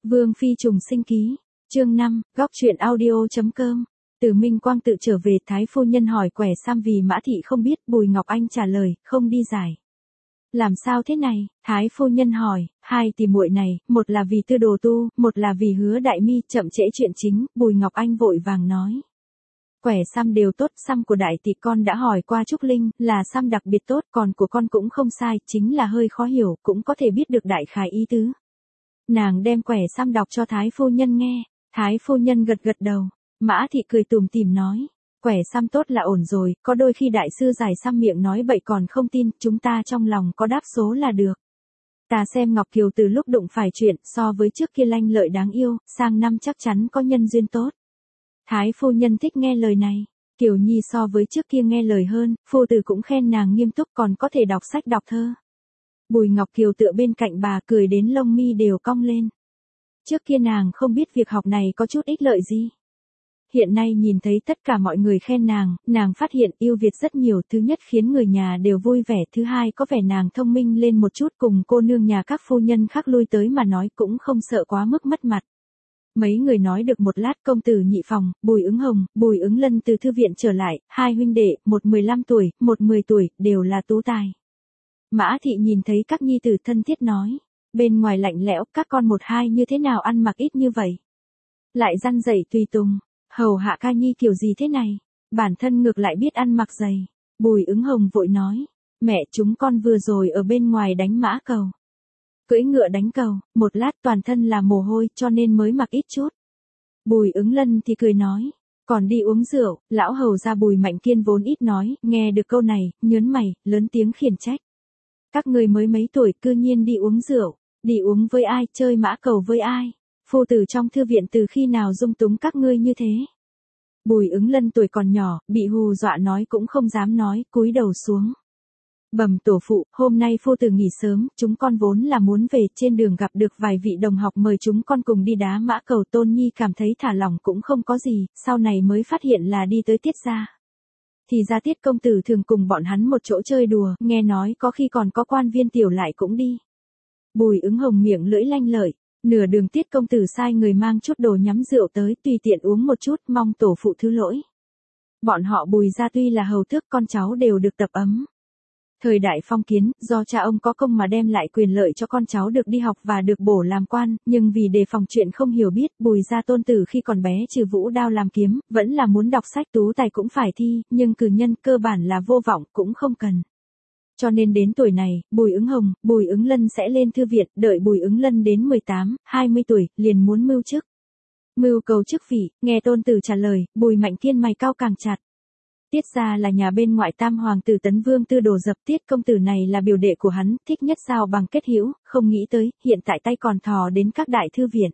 Vương Phi trùng sinh ký. Chương 5, góc truyện audio.com. Từ Minh Quang tự trở về, Thái phu nhân hỏi quẻ sam vì Mã Thị không biết, Bùi Ngọc Anh trả lời, không đi giải. Làm sao thế này? Thái phu nhân hỏi, hai tỷ muội này, một là vì Tư Đồ Tu, một là vì Hứa Đại Mi, chậm trễ chuyện chính, Bùi Ngọc Anh vội vàng nói. Quẻ sam đều tốt, sam của đại tỷ con đã hỏi qua Trúc Linh, là sam đặc biệt tốt, còn của con cũng không sai, chính là hơi khó hiểu, cũng có thể biết được đại khái ý tứ. Nàng đem quẻ sam đọc cho Thái phu nhân nghe, Thái phu nhân gật gật đầu, Mã Thị cười tủm tỉm nói, quẻ sam tốt là ổn rồi, có đôi khi đại sư giải sam miệng nói bậy còn không tin, chúng ta trong lòng có đáp số là được. Ta xem Ngọc Kiều từ lúc đụng phải chuyện, so với trước kia lanh lợi đáng yêu, sang năm chắc chắn có nhân duyên tốt. Thái phu nhân thích nghe lời này, Kiều Nhi so với trước kia nghe lời hơn, phu tử cũng khen nàng nghiêm túc còn có thể đọc sách đọc thơ. Bùi Ngọc Kiều tựa bên cạnh bà cười đến lông mi đều cong lên. Trước kia nàng không biết việc học này có chút ích lợi gì. Hiện nay nhìn thấy tất cả mọi người khen nàng phát hiện yêu Việt rất nhiều, thứ nhất khiến người nhà đều vui vẻ, thứ hai có vẻ nàng thông minh lên một chút, cùng cô nương nhà các phu nhân khác lui tới mà nói cũng không sợ quá mức mất mặt. Mấy người nói được một lát, công tử Nhị Phòng, Bùi Ứng Hồng, Bùi Ứng Lân từ thư viện trở lại, hai huynh đệ, một 15 tuổi, một 10 tuổi, đều là tú tài. Mã Thị nhìn thấy các nhi tử thân thiết nói, bên ngoài lạnh lẽo, các con một hai như thế nào ăn mặc ít như vậy. Lại răn dạy tùy tùng, hầu hạ ca nhi kiểu gì thế này, bản thân ngược lại biết ăn mặc dày. Bùi Ứng Hồng vội nói, mẹ chúng con vừa rồi ở bên ngoài đánh mã cầu. Cưỡi ngựa đánh cầu, một lát toàn thân là mồ hôi cho nên mới mặc ít chút. Bùi Ứng Lân thì cười nói, còn đi uống rượu, lão hầu ra Bùi Mạnh Kiên vốn ít nói, nghe được câu này, nhớn mày, lớn tiếng khiển trách. Các người mới mấy tuổi cư nhiên đi uống rượu, đi uống với ai, chơi mã cầu với ai, phu tử trong thư viện từ khi nào dung túng các ngươi như thế. Bùi Ứng Lân tuổi còn nhỏ, bị hù dọa nói cũng không dám nói, cúi đầu xuống. Bẩm tổ phụ, hôm nay phu tử nghỉ sớm, chúng con vốn là muốn về, trên đường gặp được vài vị đồng học mời chúng con cùng đi đá mã cầu, Tôn Nhi cảm thấy thả lỏng cũng không có gì, sau này mới phát hiện là đi tới Tiết gia. Thì ra Tiết công tử thường cùng bọn hắn một chỗ chơi đùa, nghe nói có khi còn có quan viên tiểu lại cũng đi. Bùi Ứng Hồng miệng lưỡi lanh lợi, nửa đường Tiết công tử sai người mang chút đồ nhắm rượu tới, tùy tiện uống một chút, mong tổ phụ thứ lỗi. Bọn họ Bùi gia tuy là hầu tước, con cháu đều được tập ấm. Thời đại phong kiến, do cha ông có công mà đem lại quyền lợi cho con cháu được đi học và được bổ làm quan, nhưng vì đề phòng chuyện không hiểu biết, Bùi gia tôn tử khi còn bé trừ vũ đao làm kiếm, vẫn là muốn đọc sách tú tài cũng phải thi, nhưng cử nhân cơ bản là vô vọng, cũng không cần. Cho nên đến tuổi này, Bùi Ứng Hồng, Bùi Ứng Lân sẽ lên thư viện, đợi Bùi Ứng Lân đến 18, 20 tuổi, liền muốn mưu chức. Mưu cầu chức vị, nghe tôn tử trả lời, Bùi Mạnh Kiên mày cao càng chặt. Tiết gia là nhà bên ngoại tam hoàng tử Tấn Vương Tư Đồ Dập, Tiết công tử này là biểu đệ của hắn, thích nhất giao bằng kết hữu, không nghĩ tới, hiện tại tay còn thò đến các đại thư viện.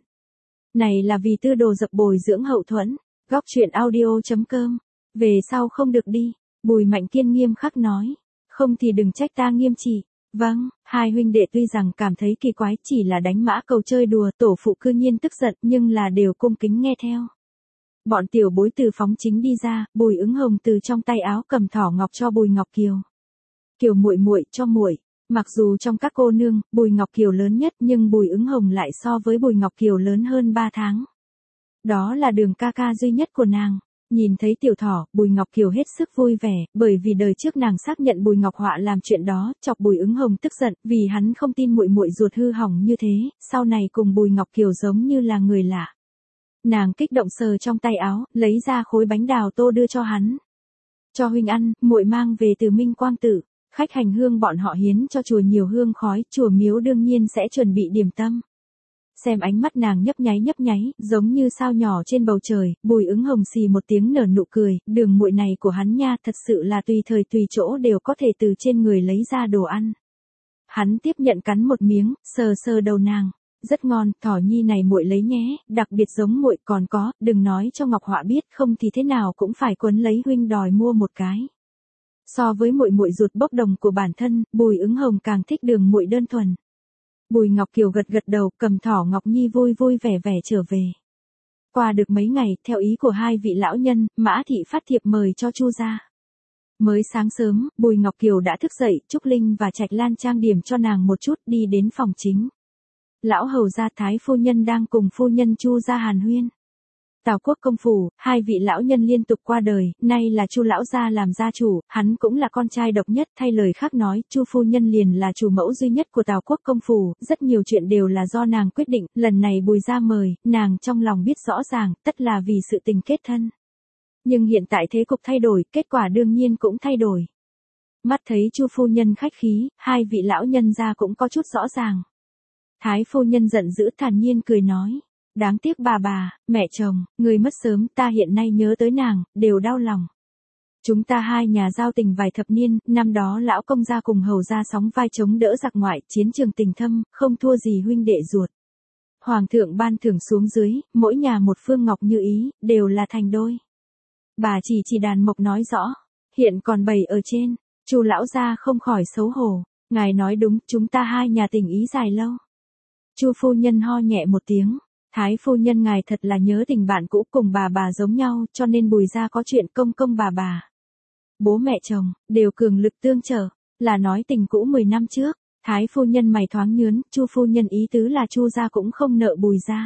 Này là vì Tư Đồ Dập bồi dưỡng hậu thuẫn. Góc truyện audio.com. Về sau không được đi, Bùi Mạnh Kiên nghiêm khắc nói, không thì đừng trách ta nghiêm trị. Vâng, hai huynh đệ tuy rằng cảm thấy kỳ quái, chỉ là đánh mã cầu chơi đùa, tổ phụ cư nhiên tức giận, nhưng là đều cung kính nghe theo. Bọn tiểu bối từ phóng chính đi ra, Bùi Ứng Hồng từ trong tay áo cầm thỏ ngọc cho Bùi Ngọc Kiều. Kiều muội muội cho muội. Mặc dù trong các cô nương, Bùi Ngọc Kiều lớn nhất, nhưng Bùi Ứng Hồng lại so với Bùi Ngọc Kiều lớn hơn 3 tháng. Đó là đường ca ca duy nhất của nàng. Nhìn thấy tiểu thỏ, Bùi Ngọc Kiều hết sức vui vẻ, bởi vì đời trước nàng xác nhận Bùi Ngọc Họa làm chuyện đó, chọc Bùi Ứng Hồng tức giận, vì hắn không tin muội muội ruột hư hỏng như thế, sau này cùng Bùi Ngọc Kiều giống như là người lạ. Nàng kích động sờ trong tay áo, lấy ra khối bánh đào tô đưa cho hắn. Cho huynh ăn, muội mang về từ Minh Quang Tử. Khách hành hương bọn họ hiến cho chùa nhiều hương khói, chùa miếu đương nhiên sẽ chuẩn bị điểm tâm. Xem ánh mắt nàng nhấp nháy, giống như sao nhỏ trên bầu trời, Bùi Ứng Hồng xì một tiếng nở nụ cười, đường muội này của hắn nha, thật sự là tùy thời tùy chỗ đều có thể từ trên người lấy ra đồ ăn. Hắn tiếp nhận cắn một miếng, sờ sờ đầu nàng. Rất ngon, thỏ nhi này muội lấy nhé, đặc biệt giống muội, còn có, đừng nói cho Ngọc Họa biết, không thì thế nào cũng phải quấn lấy huynh đòi mua một cái. So với muội muội ruột bốc đồng của bản thân, Bùi Ứng Hồng càng thích đường muội đơn thuần. Bùi Ngọc Kiều gật gật đầu, cầm thỏ Ngọc Nhi vui vui vẻ vẻ trở về. Qua được mấy ngày, theo ý của hai vị lão nhân, Mã Thị phát thiệp mời cho Chu gia. Mới sáng sớm, Bùi Ngọc Kiều đã thức dậy, Trúc Linh và Trạch Lan trang điểm cho nàng một chút, đi đến phòng chính. Lão hầu gia Thái phu nhân đang cùng phu nhân Chu gia hàn huyên. Tào Quốc công phủ, hai vị lão nhân liên tục qua đời, nay là Chu lão gia làm gia chủ, hắn cũng là con trai độc nhất, thay lời khác nói, Chu phu nhân liền là chủ mẫu duy nhất của Tào Quốc công phủ, rất nhiều chuyện đều là do nàng quyết định, lần này Bùi gia mời, nàng trong lòng biết rõ ràng, tất là vì sự tình kết thân. Nhưng hiện tại thế cục thay đổi, kết quả đương nhiên cũng thay đổi. Mắt thấy Chu phu nhân khách khí, hai vị lão nhân gia cũng có chút rõ ràng. Thái phu nhân giận dữ thản nhiên cười nói. Đáng tiếc bà, mẹ chồng, người mất sớm, ta hiện nay nhớ tới nàng, đều đau lòng. Chúng ta hai nhà giao tình vài thập niên, năm đó lão công gia cùng hầu gia sóng vai chống đỡ giặc ngoại, chiến trường tình thâm, không thua gì huynh đệ ruột. Hoàng thượng ban thưởng xuống dưới, mỗi nhà một phương ngọc như ý, đều là thành đôi. Bà chỉ đàn mộc nói rõ, hiện còn bày ở trên, Chu lão gia không khỏi xấu hổ, ngài nói đúng, chúng ta hai nhà tình ý dài lâu. Chu phu nhân ho nhẹ một tiếng. Thái phu nhân ngài thật là nhớ tình bạn cũ cùng bà giống nhau, cho nên Bùi gia có chuyện công bà. Bố mẹ chồng, đều cường lực tương trợ, là nói tình cũ 10 năm trước. Thái phu nhân mày thoáng nhướn, Chu phu nhân ý tứ là Chu gia cũng không nợ Bùi gia.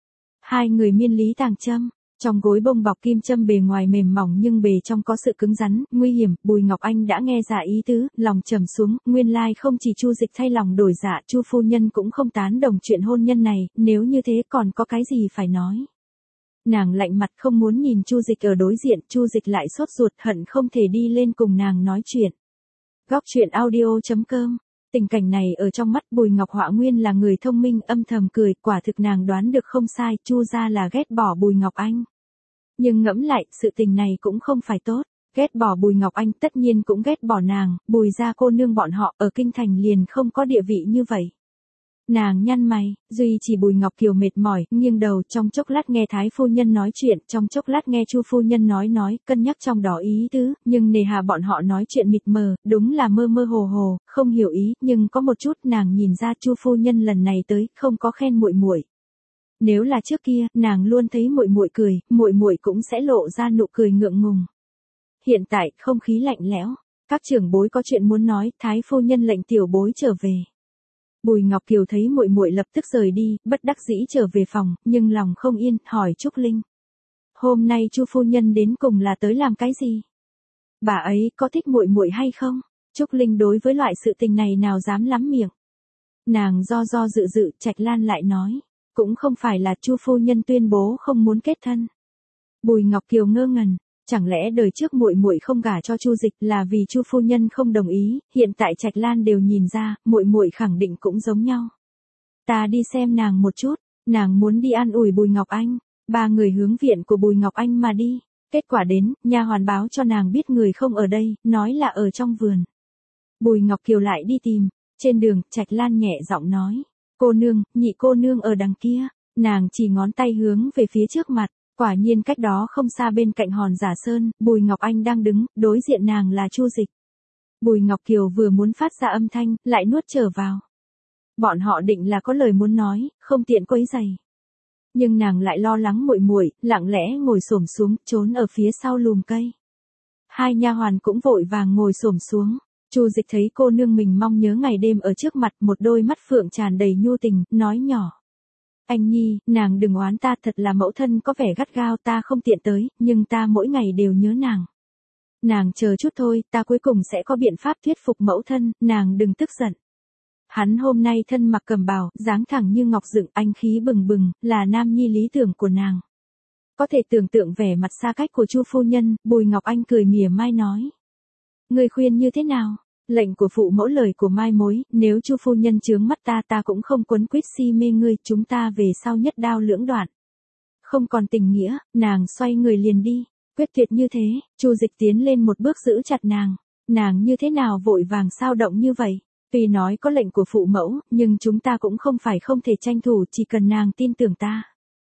Hai người miên lý tàng châm, trong gối bông bọc kim châm bề ngoài mềm mỏng nhưng bề trong có sự cứng rắn, nguy hiểm, Bùi Ngọc Anh đã nghe ra ý tứ, lòng trầm xuống, nguyên lai không chỉ Chu Dịch thay lòng đổi dạ, Chu phu nhân cũng không tán đồng chuyện hôn nhân này, nếu như thế còn có cái gì phải nói. Nàng lạnh mặt không muốn nhìn Chu Dịch ở đối diện, Chu Dịch lại sốt ruột hận không thể đi lên cùng nàng nói chuyện. Góc truyện audio.com. Tình cảnh này ở trong mắt Bùi Ngọc Họa nguyên là người thông minh, âm thầm cười, quả thực nàng đoán được không sai, Chu gia là ghét bỏ Bùi Ngọc Anh. Nhưng ngẫm lại, sự tình này cũng không phải tốt, ghét bỏ Bùi Ngọc Anh tất nhiên cũng ghét bỏ nàng, Bùi gia cô nương bọn họ ở kinh thành liền không có địa vị như vậy. Nàng nhăn mày, duy chỉ Bùi Ngọc Kiều mệt mỏi, nghiêng đầu, trong chốc lát nghe Thái phu nhân nói chuyện, trong chốc lát nghe Chu phu nhân nói, cân nhắc trong đó ý tứ, nhưng nề hà bọn họ nói chuyện mịt mờ, đúng là mơ hồ, không hiểu ý, nhưng có một chút nàng nhìn ra Chu phu nhân lần này tới, không có khen muội. Nếu là trước kia, nàng luôn thấy muội cười, muội cũng sẽ lộ ra nụ cười ngượng ngùng. Hiện tại, không khí lạnh lẽo, các trưởng bối có chuyện muốn nói, Thái phu nhân lệnh tiểu bối trở về. Bùi Ngọc Kiều thấy muội lập tức rời đi, bất đắc dĩ trở về phòng, nhưng lòng không yên, hỏi Trúc Linh. Hôm nay Chu phu nhân đến cùng là tới làm cái gì? Bà ấy có thích muội hay không? Trúc Linh đối với loại sự tình này nào dám lắm miệng. Nàng do dự, Trạch Lan lại nói, cũng không phải là Chu phu nhân tuyên bố không muốn kết thân. Bùi Ngọc Kiều ngơ ngẩn. Chẳng lẽ đời trước muội không gả cho Chu Dịch là vì Chu phu nhân không đồng ý, hiện tại Trạch Lan đều nhìn ra, muội khẳng định cũng giống nhau. Ta đi xem nàng một chút, nàng muốn đi an ủi Bùi Ngọc Anh, ba người hướng viện của Bùi Ngọc Anh mà đi. Kết quả đến, nha hoàn báo cho nàng biết người không ở đây, nói là ở trong vườn. Bùi Ngọc Kiều lại đi tìm, trên đường, Trạch Lan nhẹ giọng nói, cô nương, nhị cô nương ở đằng kia, nàng chỉ ngón tay hướng về phía trước mặt. Quả nhiên cách đó không xa bên cạnh hòn giả sơn, Bùi Ngọc Anh đang đứng, đối diện nàng là Chu Dịch. Bùi Ngọc Kiều vừa muốn phát ra âm thanh, lại nuốt trở vào. Bọn họ định là có lời muốn nói, không tiện quấy rầy. Nhưng nàng lại lo lắng muội, lặng lẽ ngồi xổm xuống, trốn ở phía sau lùm cây. Hai nha hoàn cũng vội vàng ngồi xổm xuống. Chu Dịch thấy cô nương mình mong nhớ ngày đêm ở trước mặt, một đôi mắt phượng tràn đầy nhu tình, nói nhỏ. Anh Nhi, nàng đừng oán ta, thật là mẫu thân có vẻ gắt gao, ta không tiện tới, nhưng ta mỗi ngày đều nhớ nàng. Nàng chờ chút thôi, ta cuối cùng sẽ có biện pháp thuyết phục mẫu thân, nàng đừng tức giận. Hắn hôm nay thân mặc cẩm bào, dáng thẳng như ngọc dựng, anh khí bừng bừng, là nam nhi lý tưởng của nàng. Có thể tưởng tượng vẻ mặt xa cách của Chu phu nhân, Bùi Ngọc Anh cười mỉa mai nói. Người khuyên như thế nào? Lệnh của phụ mẫu lời của mai mối, nếu Chu phu nhân chướng mắt ta cũng không quấn quýt si mê ngươi, chúng ta về sau nhất đao lưỡng đoạn. Không còn tình nghĩa, nàng xoay người liền đi, quyết tuyệt như thế, Chu Dịch tiến lên một bước giữ chặt nàng như thế nào vội vàng sao động như vậy, tuy nói có lệnh của phụ mẫu, nhưng chúng ta cũng không phải không thể tranh thủ, chỉ cần nàng tin tưởng ta.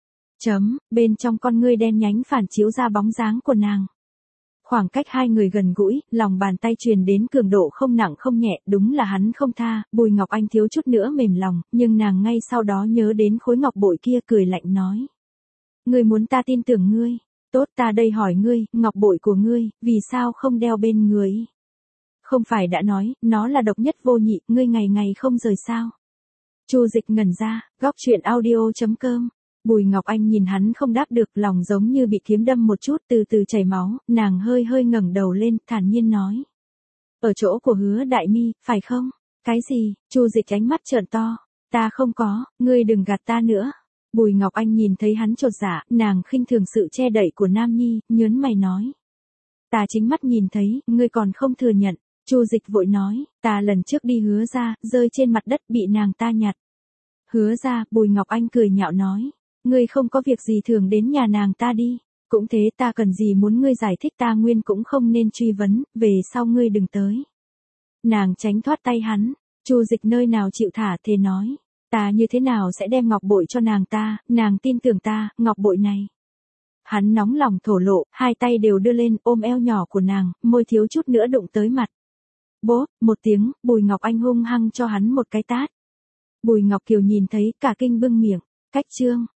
Bên trong con ngươi đen nhánh phản chiếu ra bóng dáng của nàng. Khoảng cách hai người gần gũi, lòng bàn tay truyền đến cường độ không nặng không nhẹ, đúng là hắn không tha, Bùi Ngọc Anh thiếu chút nữa mềm lòng, nhưng nàng ngay sau đó nhớ đến khối ngọc bội kia cười lạnh nói. Ngươi muốn ta tin tưởng ngươi, tốt ta đây hỏi ngươi, ngọc bội của ngươi, vì sao không đeo bên người? Không phải đã nói, nó là độc nhất vô nhị, ngươi ngày ngày không rời sao? Chu Dịch ngẩn ra, góc chuyện audio.com. Bùi Ngọc Anh nhìn hắn không đáp được, lòng giống như bị kiếm đâm một chút, từ từ chảy máu, nàng hơi hơi ngẩng đầu lên, thản nhiên nói. Ở chỗ của Hứa Đại Mi, phải không? Cái gì? Chu Dịch ánh mắt trợn to. Ta không có, ngươi đừng gạt ta nữa. Bùi Ngọc Anh nhìn thấy hắn chột dạ, nàng khinh thường sự che đậy của Nam Nhi, nhớn mày nói. Ta chính mắt nhìn thấy, ngươi còn không thừa nhận. Chu Dịch vội nói, ta lần trước đi Hứa ra, rơi trên mặt đất bị nàng ta nhặt. Hứa ra, Bùi Ngọc Anh cười nhạo nói. Ngươi không có việc gì thường đến nhà nàng ta đi. Cũng thế, ta cần gì muốn ngươi giải thích, ta nguyên cũng không nên truy vấn, về sau ngươi đừng tới. Nàng tránh thoát tay hắn. Chu Dịch nơi nào chịu thả, thế nói. Ta như thế nào sẽ đem ngọc bội cho nàng ta, nàng tin tưởng ta, ngọc bội này. Hắn nóng lòng thổ lộ, hai tay đều đưa lên ôm eo nhỏ của nàng, môi thiếu chút nữa đụng tới mặt. Bốp, một tiếng, Bùi Ngọc Anh hung hăng cho hắn một cái tát. Bùi Ngọc Kiều nhìn thấy, cả kinh bưng miệng. Cách chương.